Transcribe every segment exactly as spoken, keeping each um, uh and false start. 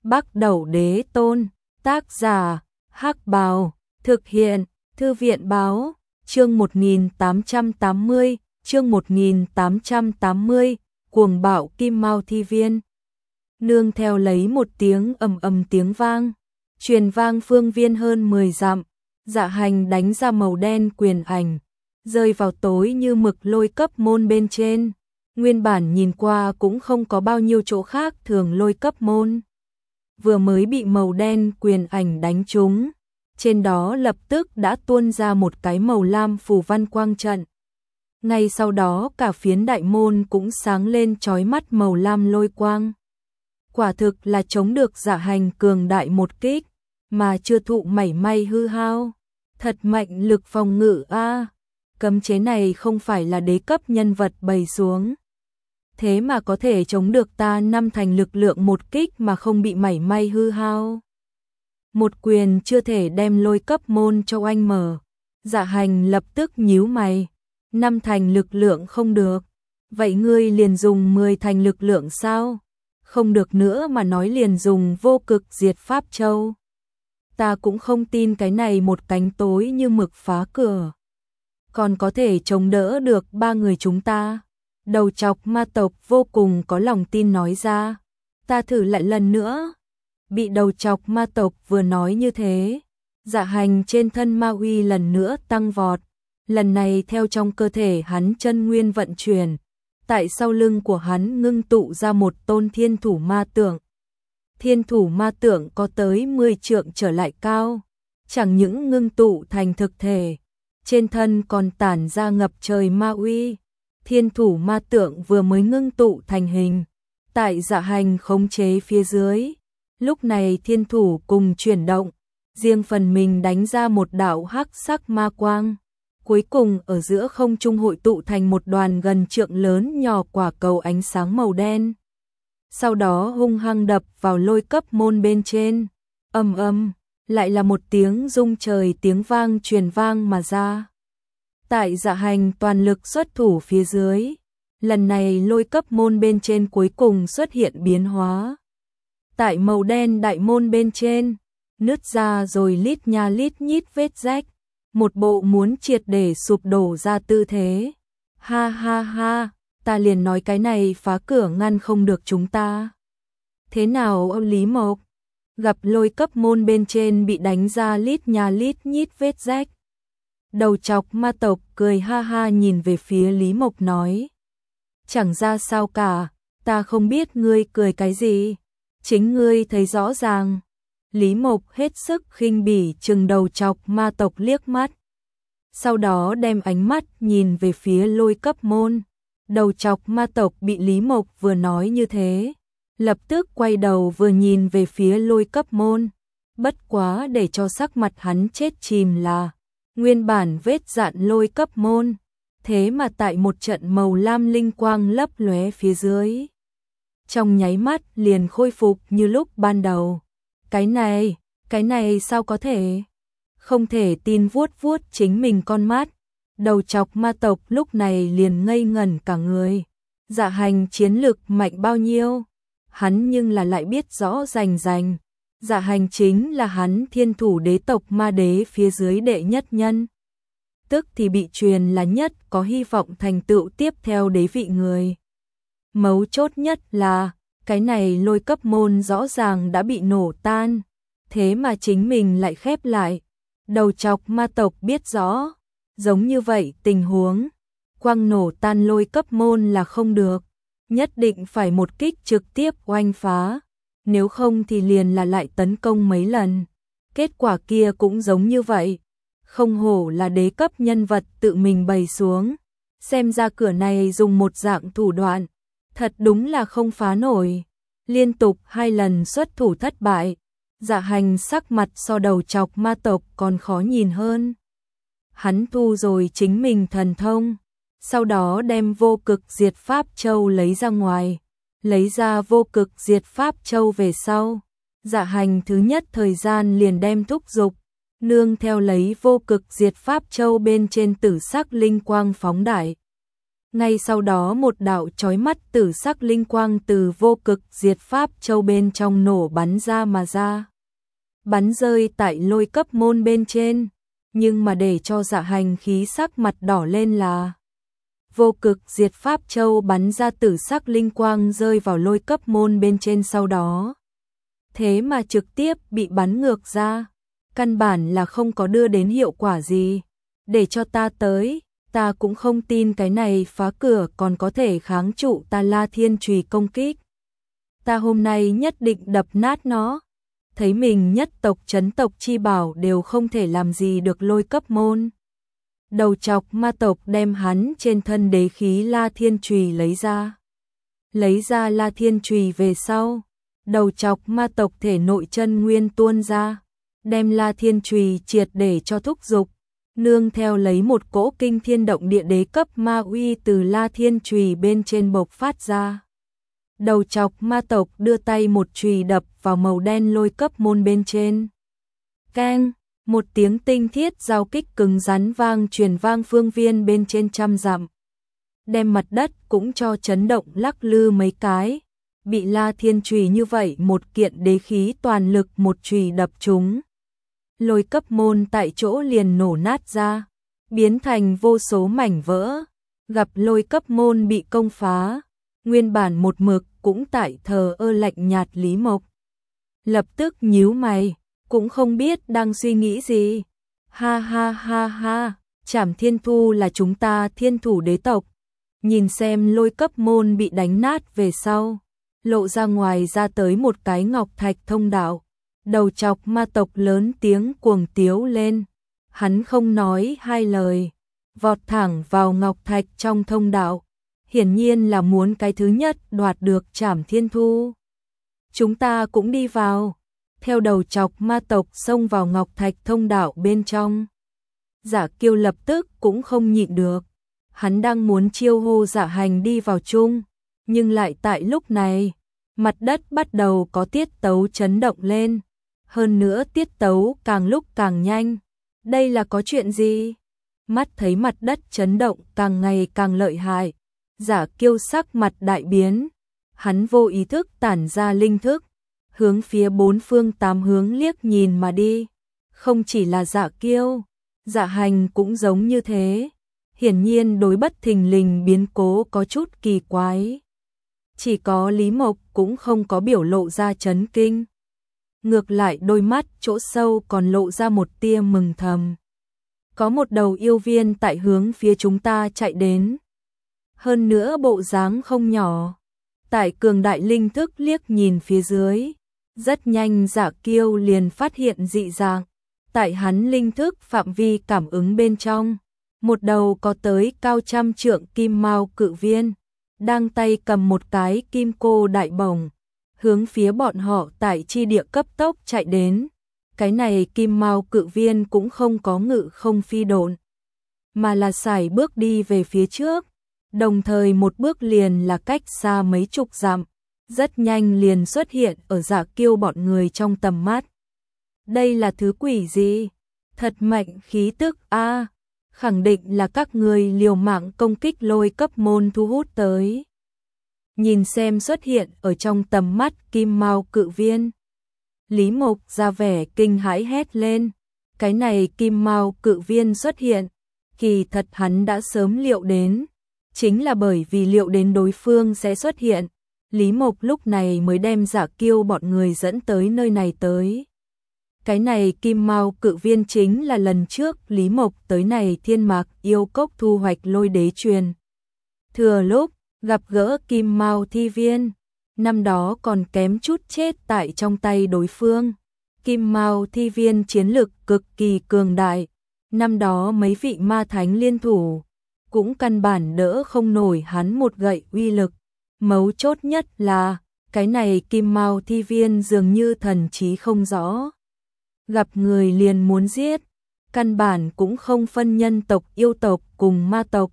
Bắc Đẩu Đế Tôn, tác giả, Hắc Bào, thực hiện, Thư viện báo, chương một nghìn tám trăm tám mươi, chương một nghìn tám trăm tám mươi, cuồng bạo Kim Mao Thi Viên. Nương theo lấy một tiếng ầm ầm tiếng vang, truyền vang phương viên hơn mười dặm, Dạ Hành đánh ra màu đen quyền ảnh, rơi vào tối như mực lôi cấp môn bên trên. Nguyên bản nhìn qua cũng không có bao nhiêu chỗ khác thường lôi cấp môn. Vừa mới bị màu đen quyền ảnh đánh trúng, trên đó lập tức đã tuôn ra một cái màu lam phù văn quang trận. Ngay sau đó cả phiến đại môn cũng sáng lên chói mắt màu lam lôi quang. Quả thực là chống được Dạ Hành cường đại một kích, mà chưa thụ mảy may hư hao. Thật mạnh lực phòng ngự a. Cấm chế này không phải là đế cấp nhân vật bày xuống. Thế mà có thể chống được ta năm thành lực lượng một kích mà không bị mảy may hư hao. Một quyền chưa thể đem lôi cấp môn cho anh mở. Dạ Hành lập tức nhíu mày. Năm thành lực lượng không được. Vậy ngươi liền dùng mười thành lực lượng sao? Không được nữa mà nói liền dùng vô cực diệt pháp châu. Ta cũng không tin cái này một cánh tối như mực phá cửa còn có thể chống đỡ được ba người chúng ta. Đầu chọc ma tộc vô cùng có lòng tin nói ra. Ta thử lại lần nữa. Bị đầu chọc ma tộc vừa nói như thế, Dạ Hành trên thân ma uy lần nữa tăng vọt. Lần này theo trong cơ thể hắn chân nguyên vận chuyển, tại sau lưng của hắn ngưng tụ ra một tôn thiên thủ ma tượng. Thiên thủ ma tượng có tới mười trượng trở lại cao, chẳng những ngưng tụ thành thực thể, trên thân còn tản ra ngập trời ma uy. Thiên thủ ma tượng vừa mới ngưng tụ thành hình, tại Dạ Hành khống chế phía dưới. Lúc này thiên thủ cùng chuyển động, riêng phần mình đánh ra một đạo hắc sắc ma quang. Cuối cùng ở giữa không trung hội tụ thành một đoàn gần trượng lớn nhỏ quả cầu ánh sáng màu đen. Sau đó hung hăng đập vào lôi cấp môn bên trên. Ầm ầm, lại là một tiếng rung trời tiếng vang truyền vang mà ra. Tại Dạ Hành toàn lực xuất thủ phía dưới, lần này lôi cấp môn bên trên cuối cùng xuất hiện biến hóa. Tại màu đen đại môn bên trên, nứt ra rồi lít nha lít nhít vết rách, một bộ muốn triệt để sụp đổ ra tư thế. Ha ha ha, ta liền nói cái này phá cửa ngăn không được chúng ta. Thế nào ông Lý Mộc? Gặp lôi cấp môn bên trên bị đánh ra lít nha lít nhít vết rách. Đầu chọc ma tộc cười ha ha nhìn về phía Lý Mộc nói. Chẳng ra sao cả, ta không biết ngươi cười cái gì. Chính ngươi thấy rõ ràng. Lý Mộc hết sức khinh bỉ chừng đầu chọc ma tộc liếc mắt. Sau đó đem ánh mắt nhìn về phía lôi cấp môn. Đầu chọc ma tộc bị Lý Mộc vừa nói như thế, lập tức quay đầu vừa nhìn về phía lôi cấp môn. Bất quá để cho sắc mặt hắn chết chìm là nguyên bản vết dạn lôi cấp môn, thế mà tại một trận màu lam linh quang lấp lóe phía dưới, trong nháy mắt liền khôi phục như lúc ban đầu. Cái này, cái này sao có thể? Không thể tin vuốt vuốt chính mình con mắt. Đầu chọc ma tộc lúc này liền ngây ngẩn cả người. Dạ Hành chiến lực mạnh bao nhiêu? Hắn nhưng là lại biết rõ rành rành. Dạ Hành chính là hắn thiên thủ đế tộc ma đế phía dưới đệ nhất nhân. Tức thì bị truyền là nhất có hy vọng thành tựu tiếp theo đế vị người. Mấu chốt nhất là, cái này lôi cấp môn rõ ràng đã bị nổ tan, thế mà chính mình lại khép lại. Đầu chọc ma tộc biết rõ, giống như vậy tình huống, quang nổ tan lôi cấp môn là không được, nhất định phải một kích trực tiếp oanh phá, nếu không thì liền là lại tấn công mấy lần. Kết quả kia cũng giống như vậy, không hổ là đế cấp nhân vật tự mình bày xuống, xem ra cửa này dùng một dạng thủ đoạn, thật đúng là không phá nổi. Liên tục hai lần xuất thủ thất bại, Dạ Hành sắc mặt so đầu chọc ma tộc còn khó nhìn hơn. Hắn thu rồi chính mình thần thông, sau đó đem vô cực diệt pháp châu lấy ra ngoài, lấy ra vô cực diệt pháp châu về sau. Dạ Hành thứ nhất thời gian liền đem thúc dục, nương theo lấy vô cực diệt pháp châu bên trên tử sắc linh quang phóng đại. Ngay sau đó một đạo chói mắt tử sắc linh quang từ vô cực diệt pháp châu bên trong nổ bắn ra mà ra. Bắn rơi tại lôi cấp môn bên trên, nhưng mà để cho Dạ Hành khí sắc mặt đỏ lên là vô cực diệt pháp châu bắn ra tử sắc linh quang rơi vào lôi cấp môn bên trên sau đó. Thế mà trực tiếp bị bắn ngược ra, căn bản là không có đưa đến hiệu quả gì. Để cho ta tới, ta cũng không tin cái này phá cửa còn có thể kháng trụ ta La Thiên Chùy công kích. Ta hôm nay nhất định đập nát nó. Thấy mình nhất tộc chấn tộc chi bảo đều không thể làm gì được lôi cấp môn. Đầu chọc ma tộc đem hắn trên thân đế khí La Thiên Chùy lấy ra. Lấy ra La Thiên Chùy về sau, đầu chọc ma tộc thể nội chân nguyên tuôn ra, đem La Thiên Chùy triệt để cho thúc dục, nương theo lấy một cỗ kinh thiên động địa đế cấp ma uy từ La Thiên Chùy bên trên bộc phát ra. Đầu chọc ma tộc đưa tay một chùy đập vào màu đen lôi cấp môn bên trên. Keng, một tiếng tinh thiết giao kích cứng rắn vang truyền vang phương viên bên trên trăm dặm. Đem mặt đất cũng cho chấn động lắc lư mấy cái. Bị La Thiên Chùy như vậy một kiện đế khí toàn lực một chùy đập trúng. Lôi cấp môn tại chỗ liền nổ nát ra, biến thành vô số mảnh vỡ. Gặp lôi cấp môn bị công phá, nguyên bản một mực cũng tại thờ ơ lạnh nhạt Lý Mộc. Lập tức nhíu mày, cũng không biết đang suy nghĩ gì. Ha ha ha ha, Trảm Thiên Thu là chúng ta thiên thủ đế tộc. Nhìn xem lôi cấp môn bị đánh nát về sau, lộ ra ngoài ra tới một cái ngọc thạch thông đạo. Đầu chọc ma tộc lớn tiếng cuồng tiếu lên. Hắn không nói hai lời, vọt thẳng vào ngọc thạch trong thông đạo. Hiển nhiên là muốn cái thứ nhất đoạt được Trảm Thiên Thu. Chúng ta cũng đi vào. Theo đầu chọc ma tộc xông vào ngọc thạch thông đạo bên trong. Dạ Kiêu lập tức cũng không nhịn được. Hắn đang muốn chiêu hô Dạ Hành đi vào chung, nhưng lại tại lúc này, mặt đất bắt đầu có tiết tấu chấn động lên. Hơn nữa tiết tấu càng lúc càng nhanh. Đây là có chuyện gì? Mắt thấy mặt đất chấn động càng ngày càng lợi hại. Dạ Kiêu sắc mặt đại biến. Hắn vô ý thức tản ra linh thức, hướng phía bốn phương tám hướng liếc nhìn mà đi. Không chỉ là Dạ Kiêu, Dạ Hành cũng giống như thế. Hiển nhiên đối bất thình lình biến cố có chút kỳ quái. Chỉ có Lý Mộc cũng không có biểu lộ ra chấn kinh. Ngược lại đôi mắt chỗ sâu còn lộ ra một tia mừng thầm. Có một đầu yêu viên tại hướng phía chúng ta chạy đến. Hơn nữa bộ dáng không nhỏ. Tại cường đại linh thức liếc nhìn phía dưới. Rất nhanh Dạ Kiêu liền phát hiện dị dạng. Tại hắn linh thức phạm vi cảm ứng bên trong. Một đầu có tới cao trăm trượng kim mao cự viên. Đang tay cầm một cái kim cô đại bổng. Hướng phía bọn họ tại chi địa cấp tốc chạy đến. Cái này kim mao cự viên cũng không có ngự không phi độn, mà là sải bước đi về phía trước. Đồng thời một bước liền là cách xa mấy chục dặm. Rất nhanh liền xuất hiện ở Dạ Kiêu bọn người trong tầm mắt. Đây là thứ quỷ gì? Thật mạnh khí tức a, khẳng định là các người liều mạng công kích lôi cấp môn thu hút tới. Nhìn xem xuất hiện ở trong tầm mắt kim mao cự viên. Lý Mộc ra vẻ kinh hãi hét lên. Cái này kim mao cự viên xuất hiện, kỳ thật hắn đã sớm liệu đến. Chính là bởi vì liệu đến đối phương sẽ xuất hiện, Lý Mộc lúc này mới đem Dạ Kiêu bọn người dẫn tới nơi này tới. Cái này kim mao cự viên chính là lần trước Lý Mộc tới này Thiên Mạc yêu cốc thu hoạch lôi đế truyền. Thừa lúc gặp gỡ kim mao thi viên, năm đó còn kém chút chết tại trong tay đối phương. Kim mao thi viên chiến lực cực kỳ cường đại, năm đó mấy vị ma thánh liên thủ, cũng căn bản đỡ không nổi hắn một gậy uy lực. Mấu chốt nhất là, cái này kim mao thi viên dường như thần trí không rõ. Gặp người liền muốn giết, căn bản cũng không phân nhân tộc yêu tộc cùng ma tộc.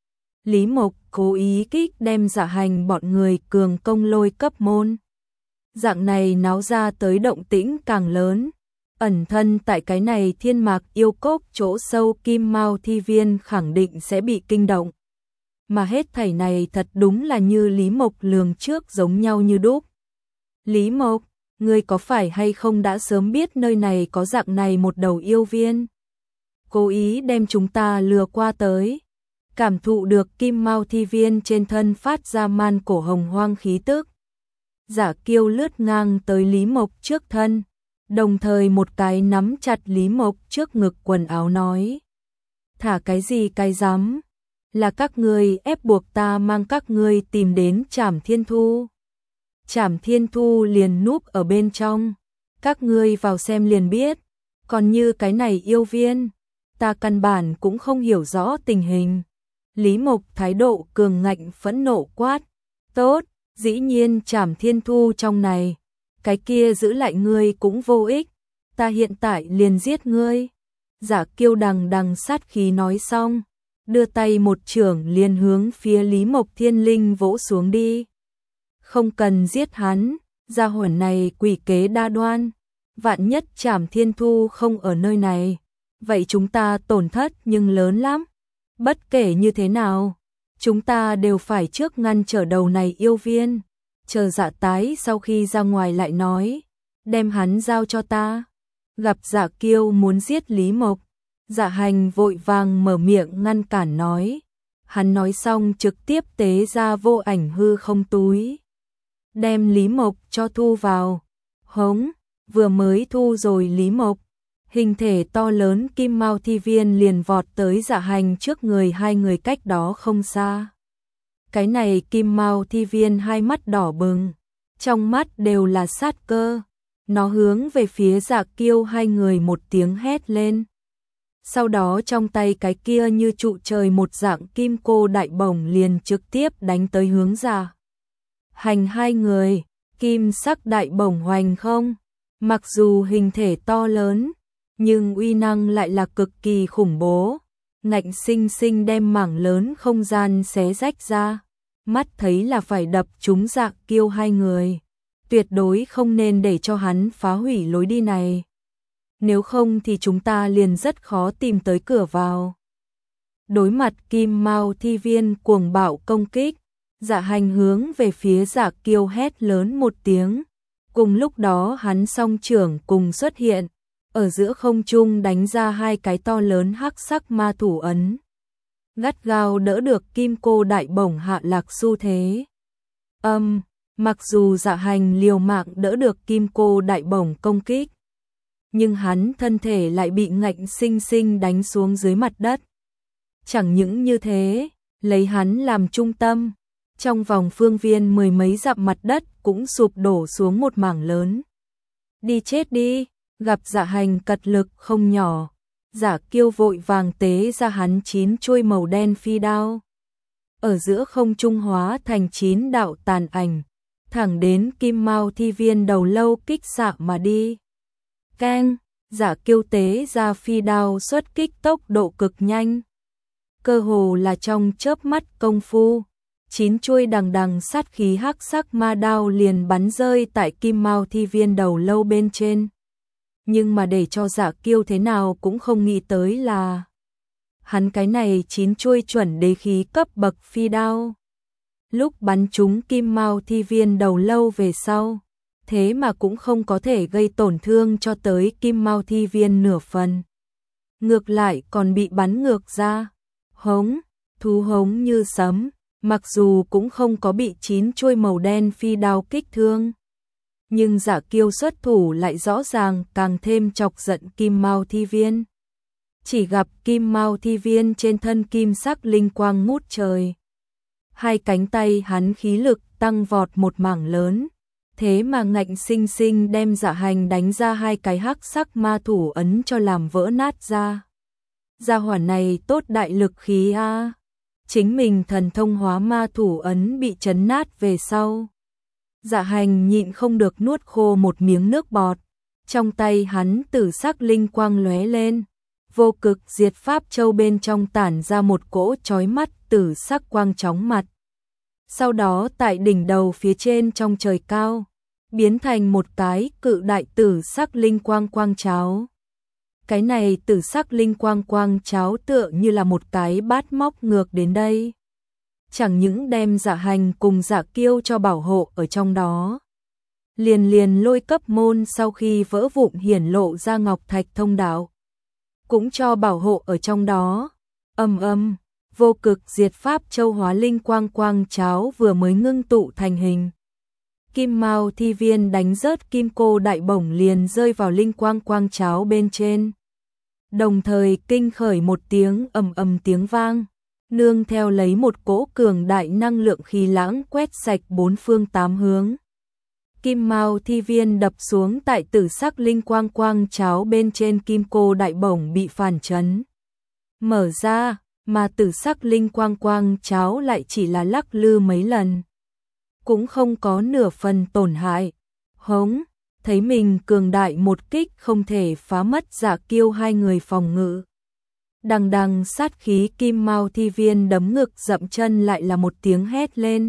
Lý Mộc cố ý kích đem Dạ Hành bọn người cường công lôi cấp môn. Dạng này náo ra tới động tĩnh càng lớn. Ẩn thân tại cái này Thiên Mạc yêu cốc chỗ sâu kim mao thi viên khẳng định sẽ bị kinh động. mà hết thảy này thật đúng là như Lý Mộc lường trước giống nhau như đúc. Lý Mộc, ngươi có phải hay không đã sớm biết nơi này có dạng này một đầu yêu viên? Cố ý đem chúng ta lừa qua tới. Cảm thụ được kim mao thi viên trên thân phát ra man cổ hồng hoang khí tức. Giả Kiêu lướt ngang tới Lý Mộc trước thân, đồng thời một cái nắm chặt Lý Mộc trước ngực quần áo nói. Thả cái gì cái dám? Là các ngươi ép buộc ta mang các ngươi tìm đến Trảm Thiên Thu. Trảm Thiên Thu liền núp ở bên trong, các ngươi vào xem liền biết, còn như cái này yêu viên, ta căn bản cũng không hiểu rõ tình hình. Lý Mộc thái độ cường ngạnh phẫn nộ quát, tốt, dĩ nhiên Trảm Thiên Thu trong này, cái kia giữ lại ngươi cũng vô ích, ta hiện tại liền giết ngươi. Giả Kiêu đằng đằng sát khí nói xong, đưa tay một chưởng liền hướng phía Lý Mộc thiên linh vỗ xuống đi. Không cần giết hắn, gia hỏa này quỷ kế đa đoan, vạn nhất Trảm Thiên Thu không ở nơi này, vậy chúng ta tổn thất nhưng lớn lắm. Bất kể như thế nào, chúng ta đều phải trước ngăn trở đầu này yêu viên, chờ Dạ Tái sau khi ra ngoài lại nói, đem hắn giao cho ta. Gặp Dạ Kiêu muốn giết Lý Mộc, Dạ Hành vội vàng mở miệng ngăn cản nói. Hắn nói xong trực tiếp tế ra vô ảnh hư không túi, đem Lý Mộc cho thu vào. Hống, vừa mới thu rồi Lý Mộc, hình thể to lớn kim mao thi viên liền vọt tới Dạ Hành trước người hai người cách đó không xa. Cái này kim mao thi viên hai mắt đỏ bừng, trong mắt đều là sát cơ, nó hướng về phía Dạ Kiêu hai người một tiếng hét lên. Sau đó trong tay cái kia như trụ trời một dạng kim cô đại bổng liền trực tiếp đánh tới hướng Dạ Hành hai người. Kim sắc đại bổng hoành không, mặc dù hình thể to lớn, nhưng uy năng lại là cực kỳ khủng bố, ngạnh sinh sinh đem mảng lớn không gian xé rách ra, mắt thấy là phải đập trúng Dạ Kiêu hai người, tuyệt đối không nên để cho hắn phá hủy lối đi này. Nếu không thì chúng ta liền rất khó tìm tới cửa vào. Đối mặt kim mao thi viên cuồng bạo công kích, Dạ Hành hướng về phía Dạ Kiêu hét lớn một tiếng. Cùng lúc đó hắn song trưởng cùng xuất hiện, ở giữa không trung đánh ra hai cái to lớn hắc sắc ma thủ ấn, gắt gao đỡ được kim cô đại bổng hạ lạc xu thế. Âm, mặc dù Dạ Hành liều mạng đỡ được kim cô đại bổng công kích, nhưng hắn thân thể lại bị ngạnh sinh sinh đánh xuống dưới mặt đất. Chẳng những như thế, lấy hắn làm trung tâm, trong vòng phương viên mười mấy dặm mặt đất cũng sụp đổ xuống một mảng lớn. Đi chết đi, gặp Dạ Hành cật lực không nhỏ, Giả Kiêu vội vàng tế ra hắn chín chuôi màu đen phi đao. Ở giữa không trung hóa thành chín đạo tàn ảnh, thẳng đến kim mao thi viên đầu lâu kích xạ mà đi. Keng, Giả Kiêu tế ra phi đao xuất kích tốc độ cực nhanh, cơ hồ là trong chớp mắt công phu, chín chuôi đằng đằng sát khí hắc sắc ma đao liền bắn rơi tại kim mao thi viên đầu lâu bên trên. Nhưng mà để cho Giả Kiêu thế nào cũng không nghĩ tới là hắn cái này chín chuôi chuẩn đế khí cấp bậc phi đao, lúc bắn trúng kim mao thi viên đầu lâu về sau, thế mà cũng không có thể gây tổn thương cho tới kim mao thi viên nửa phần. Ngược lại còn bị bắn ngược ra. Hống, thú hống như sấm, mặc dù cũng không có bị chín chuôi màu đen phi đao kích thương, nhưng Giả Kiêu xuất thủ lại rõ ràng càng thêm chọc giận kim mao thi viên. Chỉ gặp kim mao thi viên trên thân kim sắc linh quang ngút trời, hai cánh tay hắn khí lực tăng vọt một mảng lớn, thế mà ngạnh sinh sinh đem Dạ Hành đánh ra hai cái hắc sắc ma thủ ấn cho làm vỡ nát ra. Gia hỏa này tốt đại lực khí a. Chính mình thần thông hóa ma thủ ấn bị chấn nát về sau, Dạ Hành nhịn không được nuốt khô một miếng nước bọt, trong tay hắn tử sắc linh quang lóe lên, vô cực diệt pháp châu bên trong tản ra một cỗ chói mắt tử sắc quang chóng mặt. Sau đó tại đỉnh đầu phía trên trong trời cao, biến thành một cái cự đại tử sắc linh quang quang cháo. Cái này tử sắc linh quang quang cháo tựa như là một cái bát móc ngược đến đây. chẳng những đem Dạ Hành cùng Dạ Kiêu cho bảo hộ ở trong đó. Liền liền lôi cấp môn sau khi vỡ vụn hiển lộ ra ngọc thạch thông đạo, cũng cho bảo hộ ở trong đó. Âm âm, vô cực diệt pháp châu hóa linh quang quang cháo vừa mới ngưng tụ thành hình. Kim Mao thi viên đánh rớt kim cô đại bổng liền rơi vào linh quang quang cháo bên trên. Đồng thời kinh khởi một tiếng ầm ầm tiếng vang, nương theo lấy một cỗ cường đại năng lượng khí lãng quét sạch bốn phương tám hướng. Kim Mao thi viên đập xuống tại tử sắc linh quang quang cháo bên trên kim cô đại bổng bị phản chấn mở ra, mà tử sắc linh quang quang cháo lại chỉ là lắc lư mấy lần, cũng không có nửa phần tổn hại. Hống, thấy mình cường đại một kích không thể phá mất Dạ Kiêu hai người phòng ngự. Đằng đằng sát khí Kim Mao thi viên đấm ngực dậm chân lại là một tiếng hét lên.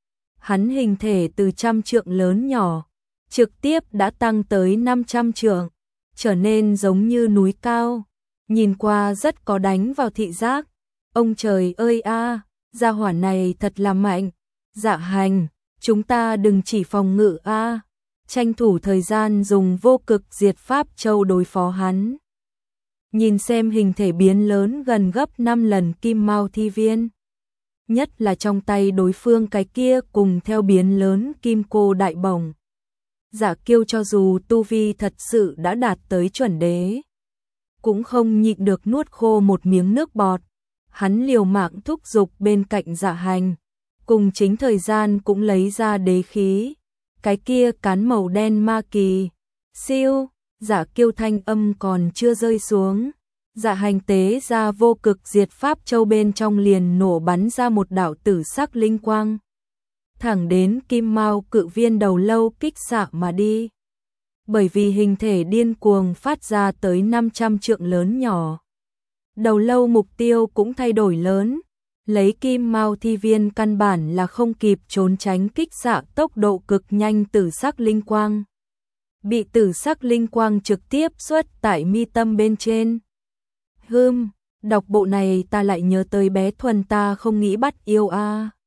Hắn hình thể từ trăm trượng lớn nhỏ, trực tiếp đã tăng tới năm trăm trượng, trở nên giống như núi cao, nhìn qua rất có đánh vào thị giác. Ông trời ơi a, gia hỏa này thật là mạnh. Dạ Hành, chúng ta đừng chỉ phòng ngự a, tranh thủ thời gian dùng vô cực diệt pháp châu đối phó hắn. Nhìn xem hình thể biến lớn gần gấp năm lần Kim Mao thi viên, nhất là trong tay đối phương cái kia cùng theo biến lớn kim cô đại bổng. Dạ Kiêu cho dù tu vi thật sự đã đạt tới chuẩn đế, cũng không nhịn được nuốt khô một miếng nước bọt. Hắn liều mạng thúc giục bên cạnh Dạ Hành, cùng chính thời gian cũng lấy ra đế khí, cái kia cán màu đen ma kỳ. Siêu, Dạ Kiêu thanh âm còn chưa rơi xuống, Dạ Hành tế ra vô cực diệt pháp châu bên trong liền nổ bắn ra một đạo tử sắc linh quang, thẳng đến Kim Mao cự viên đầu lâu kích xạ mà đi. Bởi vì hình thể điên cuồng phát ra tới năm trăm trượng lớn nhỏ, đầu lâu mục tiêu cũng thay đổi lớn, lấy Kim Mao thi viên căn bản là không kịp trốn tránh kích xạ tốc độ cực nhanh tử sắc linh quang. Bị tử sắc linh quang trực tiếp xuất tại mi tâm bên trên. Hừm, đọc bộ này ta lại nhớ tới bé Thuần ta không nghĩ bắt yêu a.